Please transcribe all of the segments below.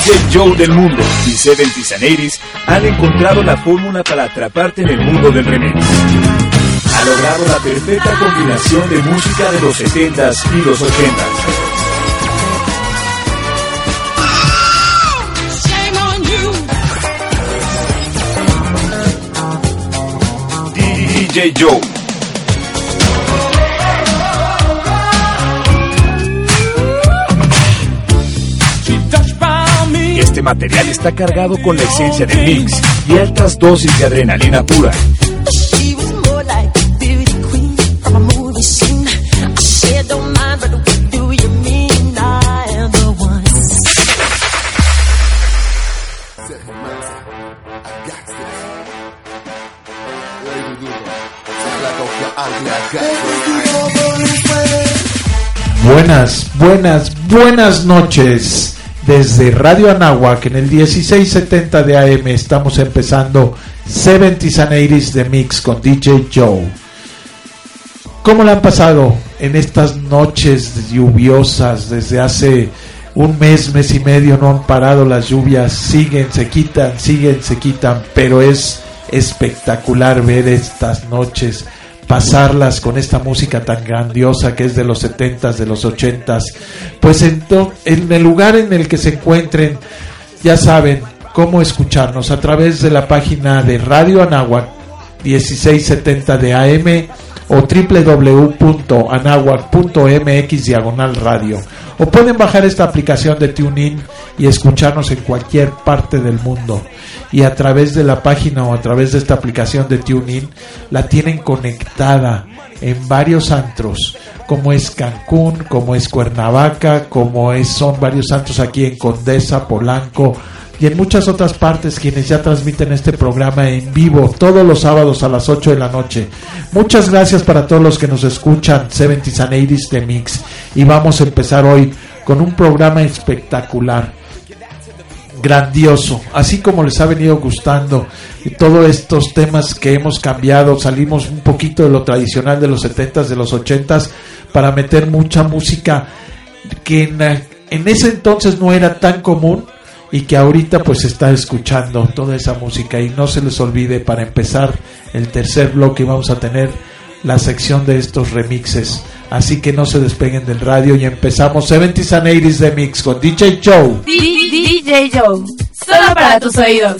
DJ Joe del mundo y 70s and 80s han encontrado la fórmula para atraparte en el mundo del remix. Ha logrado la perfecta combinación de música de los 70s y los 80s. DJ Joe. Este material está cargado con la esencia del mix y altas dosis de adrenalina pura. Buenas noches. Desde Radio Anáhuac en el 1670 de AM estamos empezando 70s and 80s de Mix con DJ Joe. ¿Cómo le han pasado en estas noches lluviosas? Desde hace un mes y medio no han parado las lluvias, siguen, se quitan, pero es espectacular ver estas noches, pasarlas con esta música tan grandiosa que es de los 70s, de los 80s. Pues en el lugar en el que se encuentren, ya saben cómo escucharnos a través de la página de Radio Anáhuac 1670 de AM o www.anahuac.mx/radio, o pueden bajar esta aplicación de TuneIn y escucharnos en cualquier parte del mundo, y a través de la página o a través de esta aplicación de TuneIn la tienen conectada en varios antros, como es Cancún, como es Cuernavaca, son varios antros aquí en Condesa, Polanco y en muchas otras partes, quienes ya transmiten este programa en vivo todos los sábados a las 8 de la noche. Muchas gracias para todos los que nos escuchan, 70s and 80s de Mix, y vamos a empezar hoy con un programa espectacular, grandioso, así como les ha venido gustando y todos estos temas que hemos cambiado. Salimos un poquito de lo tradicional de los 70s, de los 80s, para meter mucha música que en ese entonces no era tan común y que ahorita pues se está escuchando toda esa música. Y no se les olvide, para empezar el tercer bloque vamos a tener la sección de estos remixes, así que no se despeguen del radio y empezamos 70s and 80s de Mix con DJ Joe. DJ Joe, solo para tus oídos.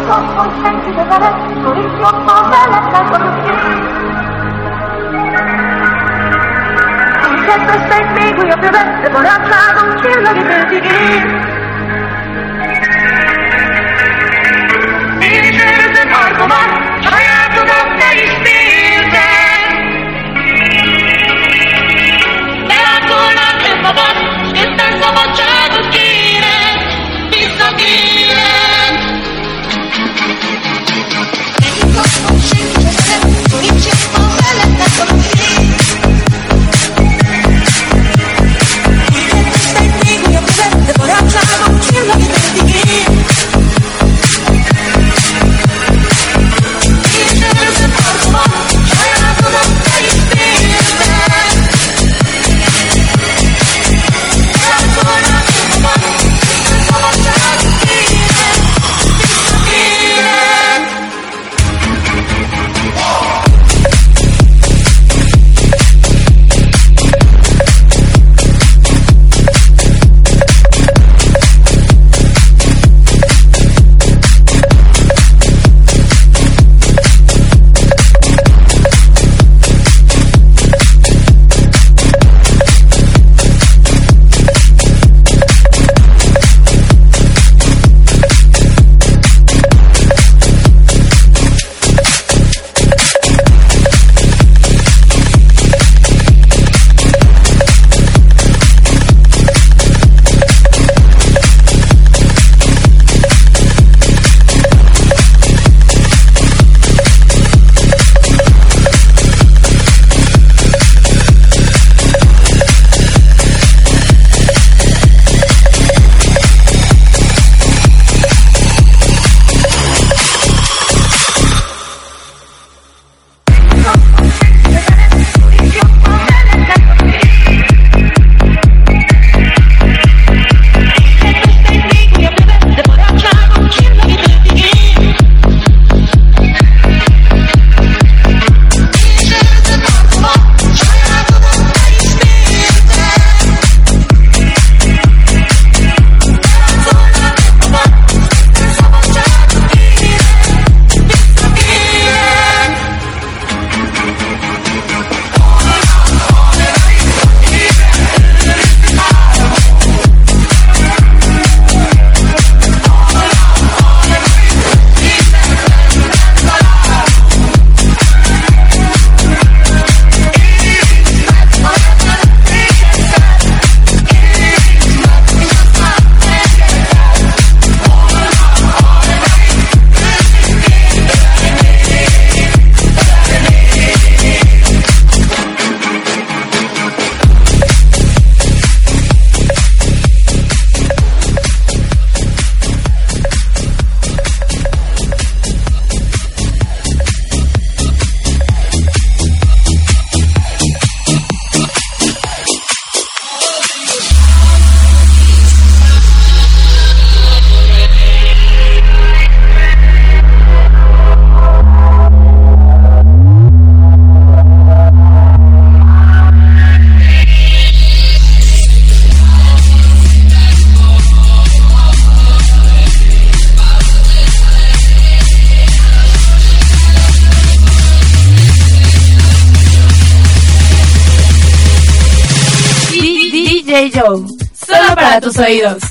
DJ Joe, solo para tus oídos.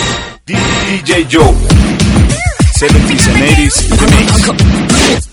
DJ Joe, 70s and 80s Remix.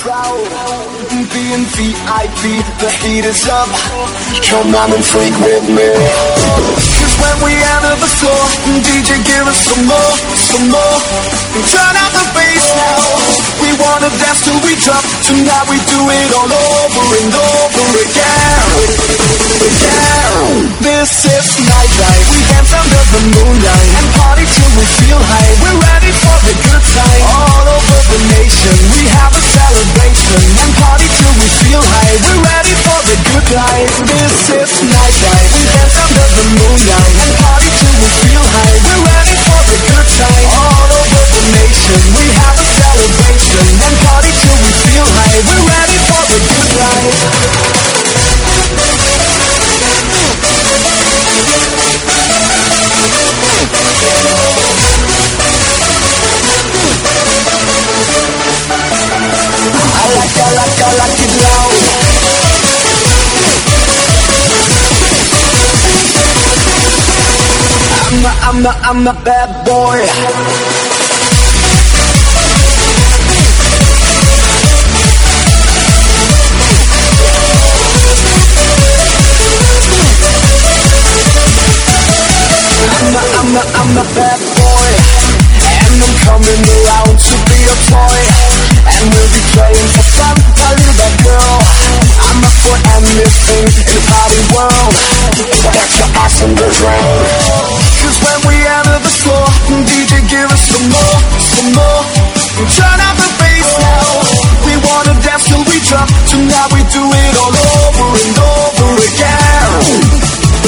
out. Being VIP, the heat is up. Come on and freak with me. Cause when we enter the floor, DJ give us some more, some more. Turn out the bass now. We wanna dance till we drop. Tonight we do it all over and over again. This is nightlife. We dance under the moonlight and party till we feel high. We're ready for the good time. All over the nation, we have a celebration and party till we feel high. We're ready for the good life. This is nightlife. We dance under the moonlight and party till we feel high. We're ready for the good time. All over the nation, we have a celebration and party till we feel high. We're ready for the good life. I like it loud. I'm a bad boy. I'm a bad boy, and I'm coming around to be a toy, and we'll be playing for fun, a little bad girl. I'm up for anything in the party world. That's your ass in the ground. Cause when we enter the floor, DJ give us some more, some more. Turn out the bass now. We wanna dance till we drop. Tonight we do it all over and over again.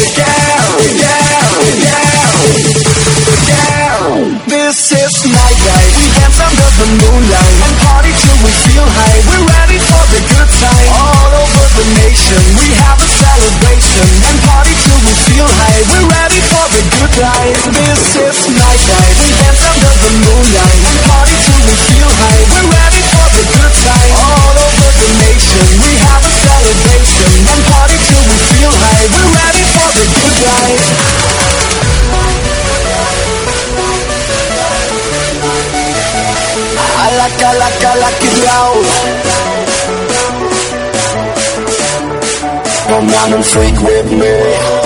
This is nightlife. We dance under the moonlight and party till we feel high. We're ready for the good time. All over the nation, we have a celebration and party till we feel high. We're ready for the good life. This is nightlife. We dance under the moonlight and party till we feel high. We're ready for the good time. All over the nation, we have a celebration and party till we feel high. We're ready for the good life. I like it loud. Come on and freak with me.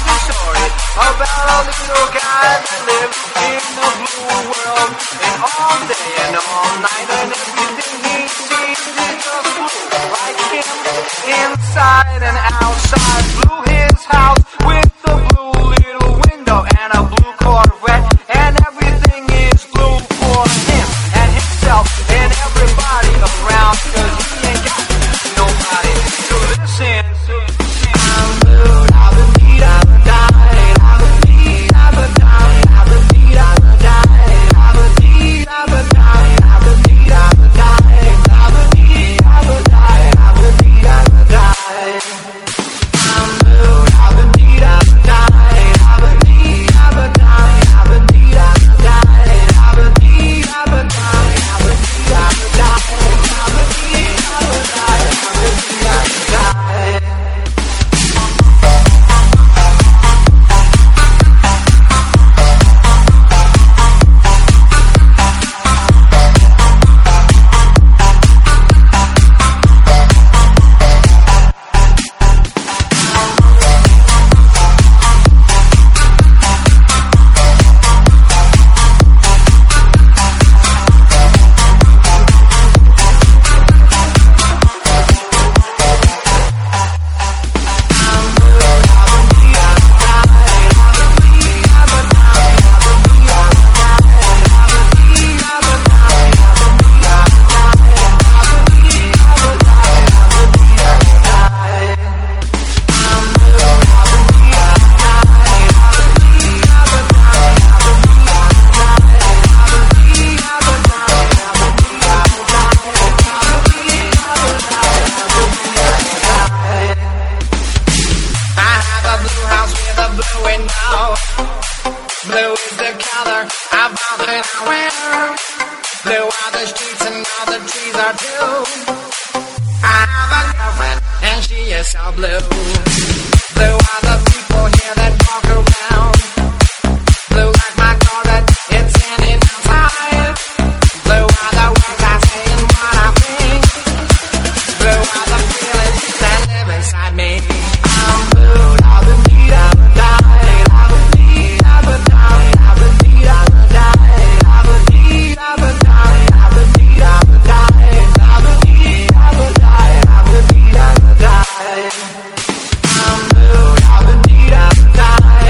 About all the little guys that live in the blue world, and all window. Blue is the color of all that I wear. Blue are the streets and all the trees are blue. I have a girlfriend and she is so blue. Blue are the people here that walk around. Blue like my Corvette, it's standing outside. Blue are the words I say and what I think. Blue are the feelings that live inside me. I'm blue, I would need, I would die. I would need, I would die. I would need, I would die. I would need, I would die. I would need, I would die. I would need, I would die. I would need, I would die. I'm blue, I would need, I would die.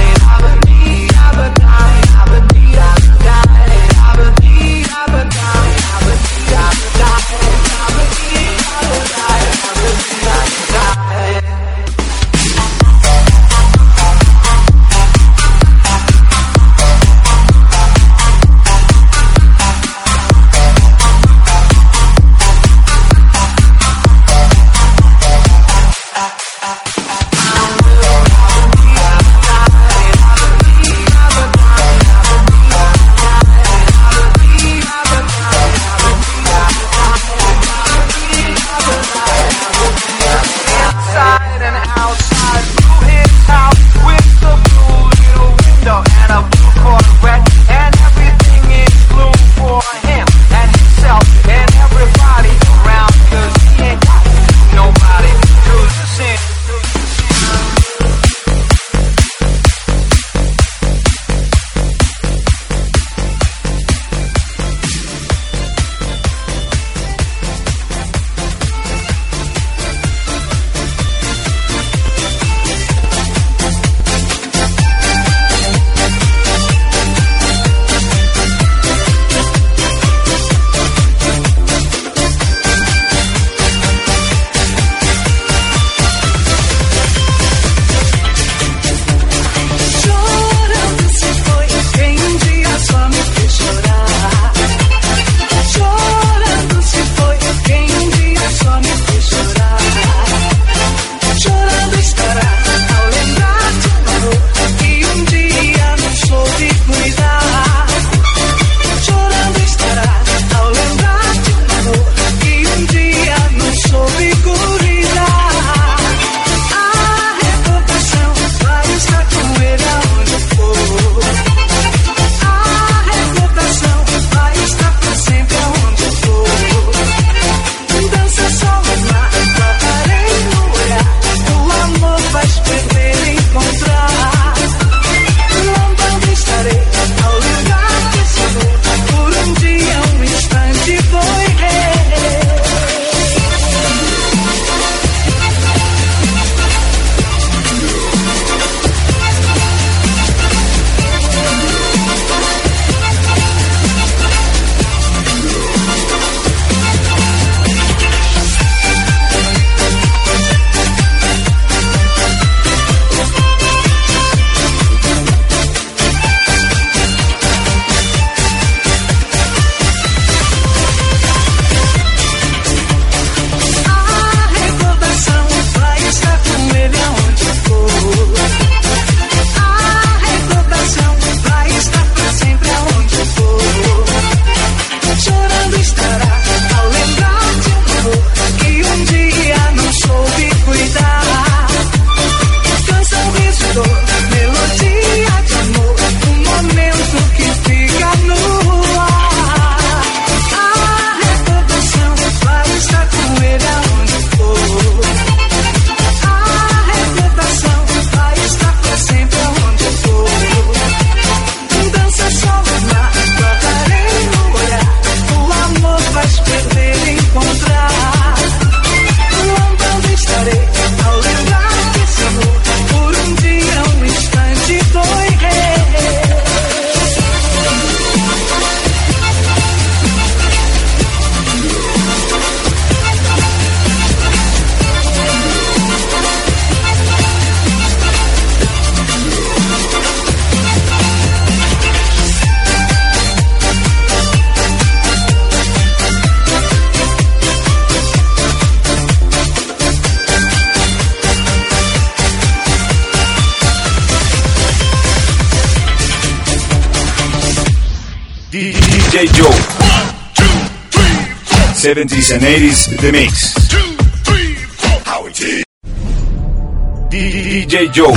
DJ Joe. 70s and 80s The Mix. DJ Joe.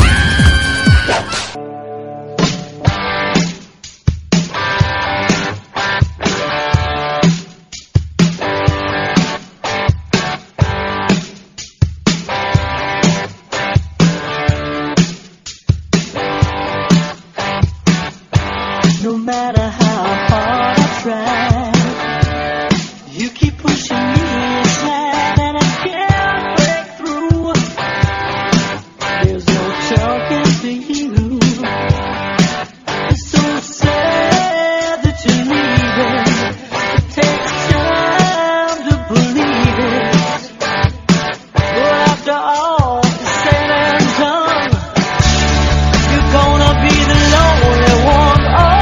No matter how hard I try, you keep pushing me aside and I can't break through. There's no talking to you. It's so sad that you're leaving. It takes time to believe it. But after all is said and done, you're gonna be the lonely one.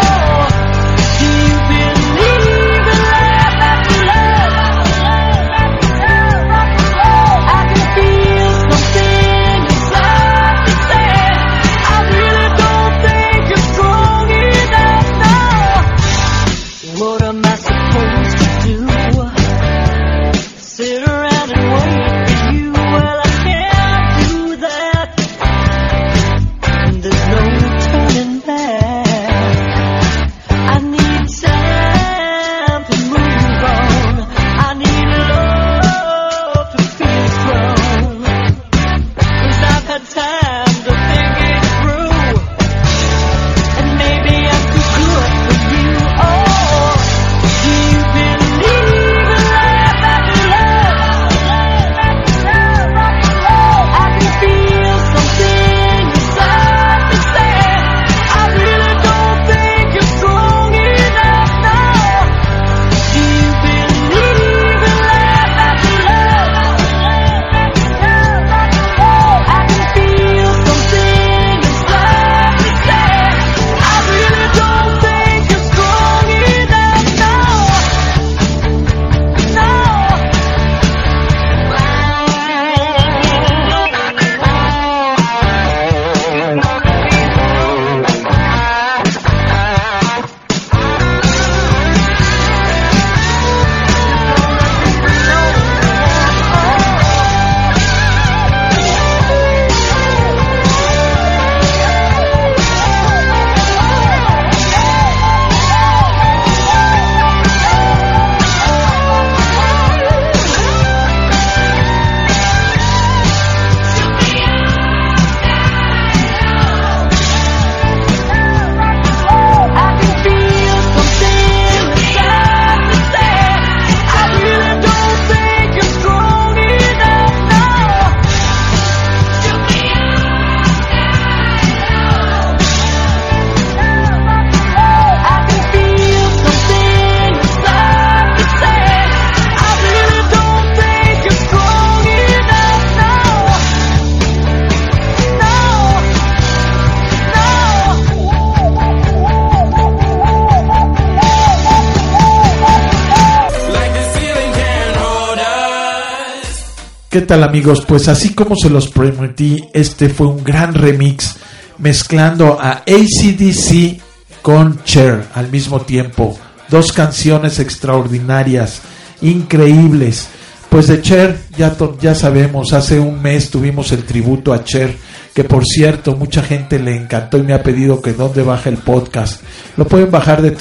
¿Qué tal, amigos? Pues así como se los prometí, este fue un gran remix mezclando a AC/DC con Cher al mismo tiempo. Dos canciones extraordinarias, increíbles. Pues de Cher ya sabemos, hace un mes tuvimos el tributo a Cher, que por cierto mucha gente le encantó y me ha pedido que dónde baje el podcast. Lo pueden bajar de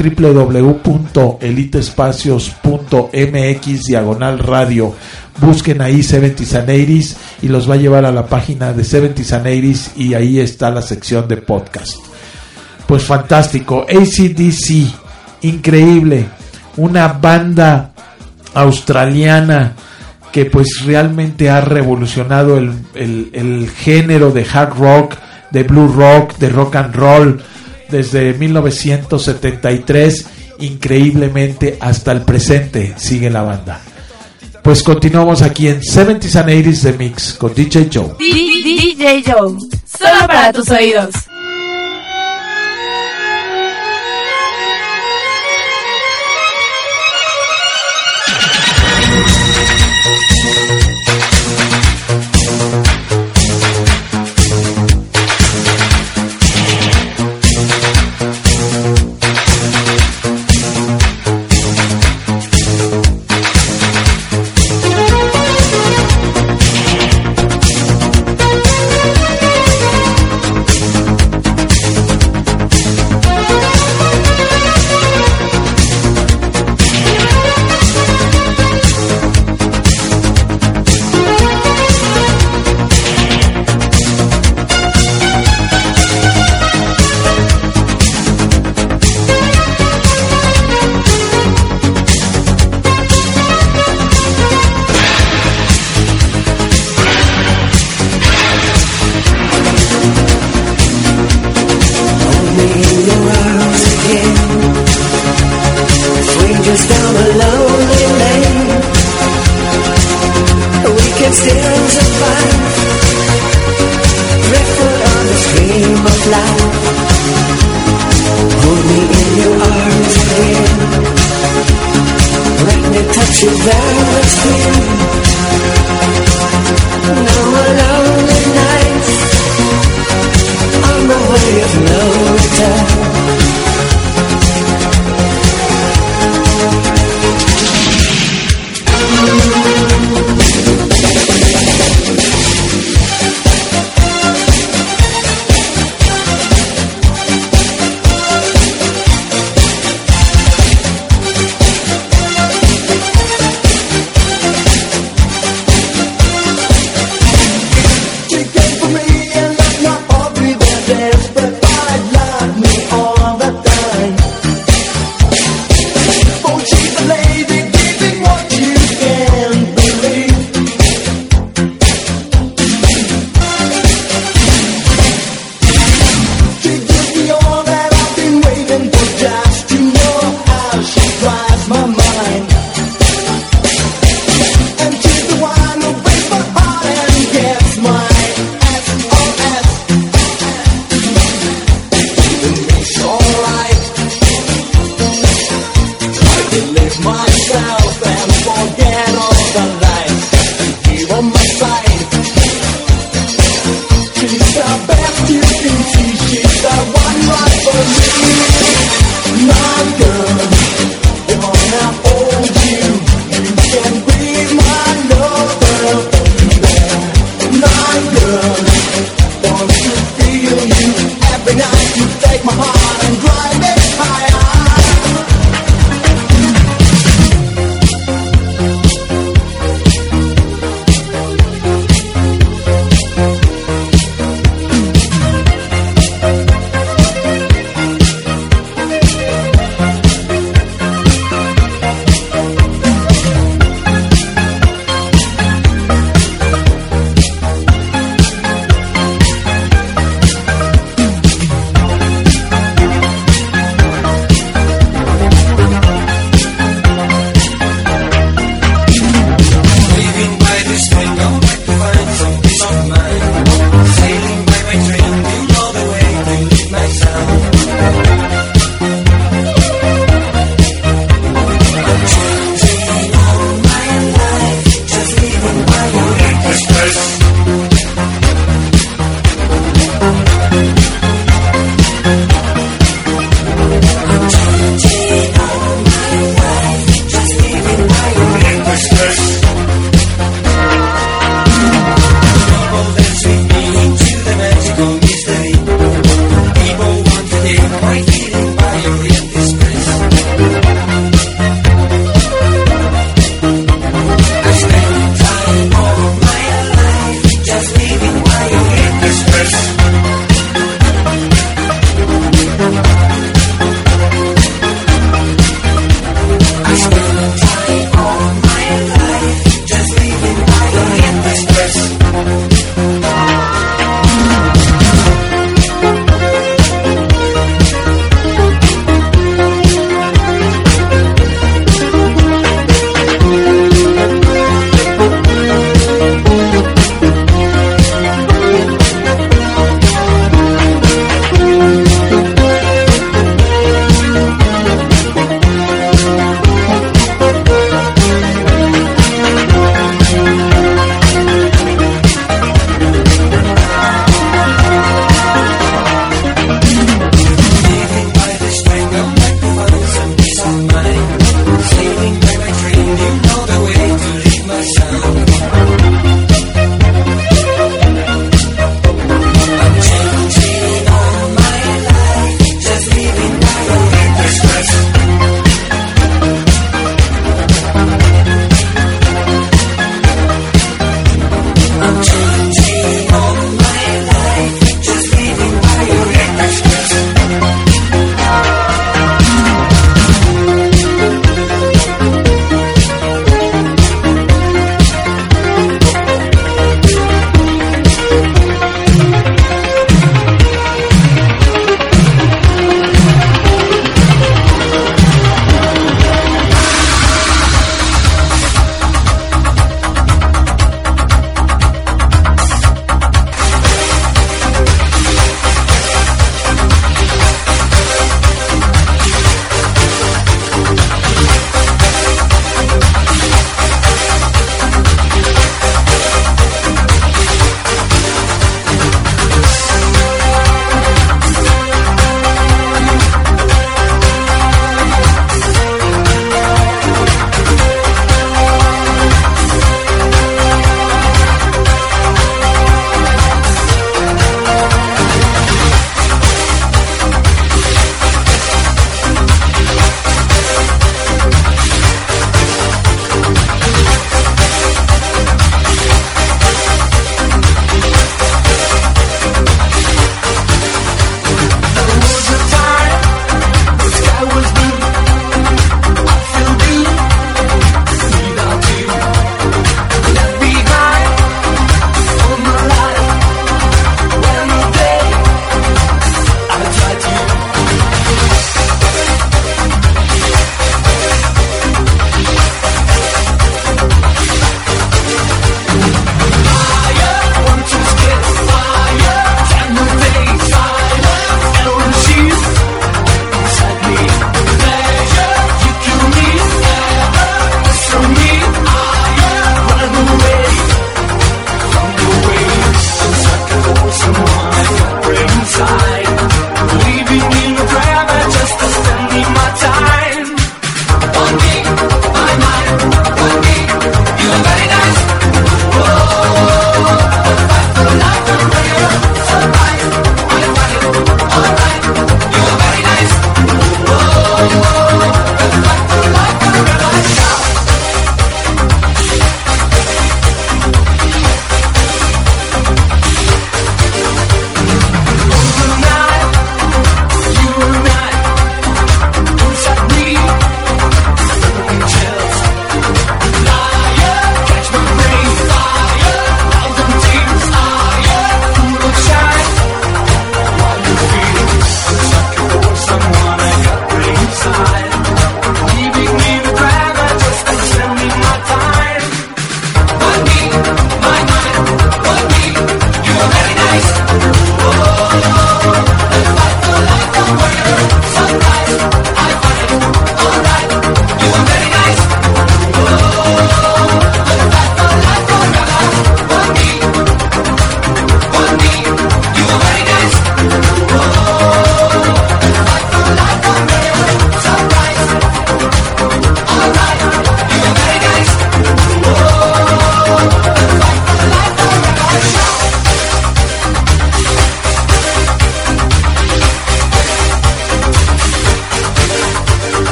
www.elitespacios.mx/radio. Busquen ahí 70s and 80s y los va a llevar a la página de 70s and 80s y ahí está la sección de podcast. Pues fantástico, AC/DC, increíble, una banda australiana que pues realmente ha revolucionado el género de hard rock, de blue rock, de rock and roll desde 1973, increíblemente hasta el presente sigue la banda. Pues continuamos aquí en 70s and 80s The Mix con DJ Joe. DJ Joe, solo para tus oídos. Hold me in your arms again. Let me touch you very skin. Now a lonely night on the way of no return.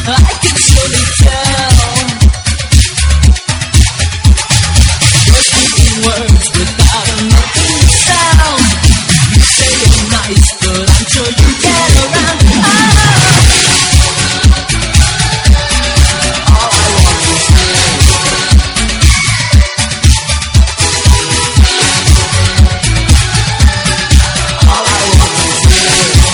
I can surely tell. You're speaking words without a nothing sound. You say you're nice, but I'm sure you get around. All I want is you. All I want is you.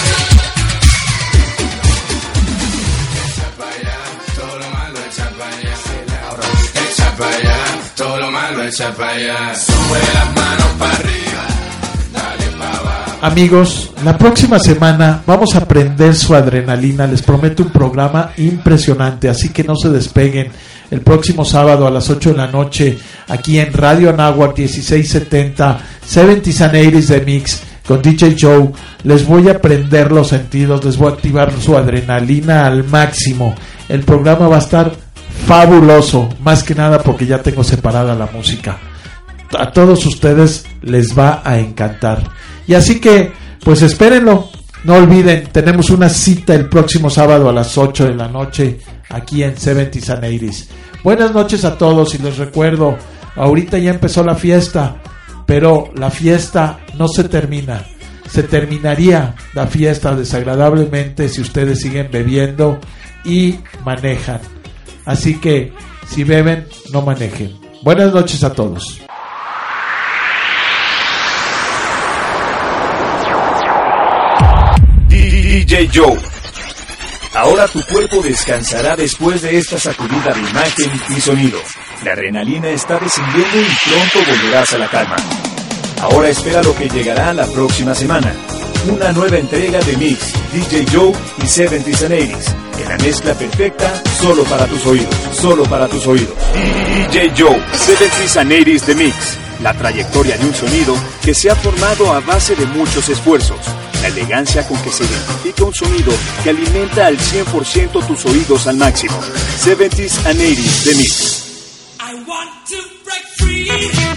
Echa pa' allá, todo lo malo echa pa' allá. Echa pa' allá, todo lo malo echa pa' allá. Sube las manos pa' arriba, dale pa' abajo. Amigos, la próxima semana vamos a prender su adrenalina. Les prometo un programa impresionante, así que no se despeguen. El próximo sábado a las 8 de la noche, aquí en Radio Anáhuac 1670, 70s and 80s de Mix, con DJ Joe, les voy a prender los sentidos, les voy a activar su adrenalina al máximo. El programa va a estar fabuloso, más que nada porque ya tengo separada la música. A todos ustedes les va a encantar. Y así que, pues espérenlo. No olviden, tenemos una cita el próximo sábado a las 8 de la noche aquí en 70s and 80s. Buenas noches a todos y les recuerdo, ahorita ya empezó la fiesta, pero la fiesta no se termina. Se terminaría la fiesta desagradablemente si ustedes siguen bebiendo y manejan. Así que, si beben, no manejen. Buenas noches a todos. DJ Joe. Ahora tu cuerpo descansará después de esta sacudida de imagen y sonido. La adrenalina está descendiendo y pronto volverás a la calma. Ahora espera lo que llegará la próxima semana. Una nueva entrega de Mix, DJ Joe y 70s and 80s. En la mezcla perfecta, solo para tus oídos. Solo para tus oídos. DJ Joe, 70s and 80s de Mix. La trayectoria de un sonido que se ha formado a base de muchos esfuerzos. La elegancia con que se identifica un sonido que alimenta al 100% tus oídos al máximo. 70s and 80s de Mix. I want to break free.